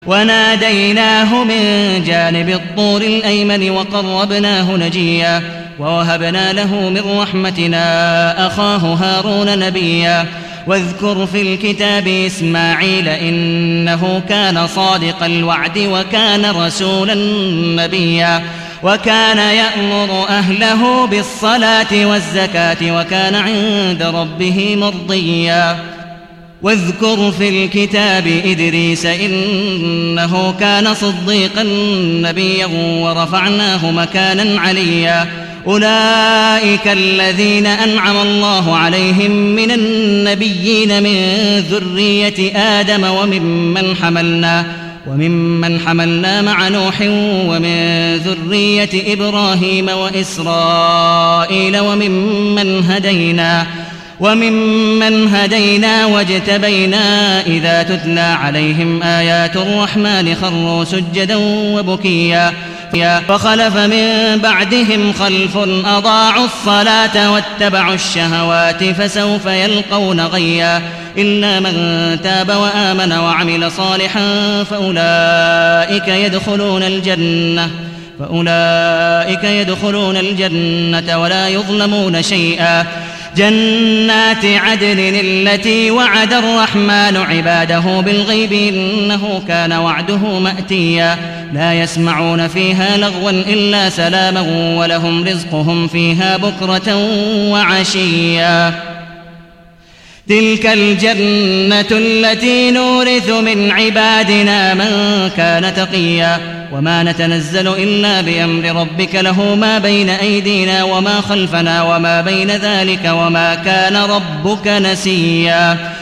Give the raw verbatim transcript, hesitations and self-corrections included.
وناديناه من جانب الطور الأيمن وقربناه نجيا ووهبنا له من رحمتنا أخاه هارون نبيا واذكر في الكتاب إسماعيل إنه كان صادق الوعد وكان رسولا نبيا وكان يأمر أهله بالصلاة والزكاة وكان عند ربه مرضيا واذكر في الكتاب إدريس إنه كان صديقا نبيا ورفعناه مكانا عليا أولئك الذين أنعم الله عليهم من النبيين من ذرية آدم وممن حملنا وممن حملنا مع نوح ومن ذرية إبراهيم وإسرائيل وممن هدينا وممن هدينا واجتبينا إذا تتلى عليهم آيات الرحمن خروا سجدا وبكيا فخلف من بعدهم خلف أضاعوا الصلاة واتبعوا الشهوات فسوف يلقون غيا إلا من تاب وآمن وعمل صالحا فأولئك يدخلون الجنة فأولئك يدخلون الجنة ولا يظلمون شيئا جنات عدن التي وعد الرحمن عباده بالغيب إنه كان وعده مأتيا لا يسمعون فيها لغوا إلا سلاما ولهم رزقهم فيها بكرة وعشيا تلك الجنة التي نورث من عبادنا من كان تقيا وما نتنزل إلا بأمر ربك له ما بين أيدينا وما خلفنا وما بين ذلك وما كان ربك نسيا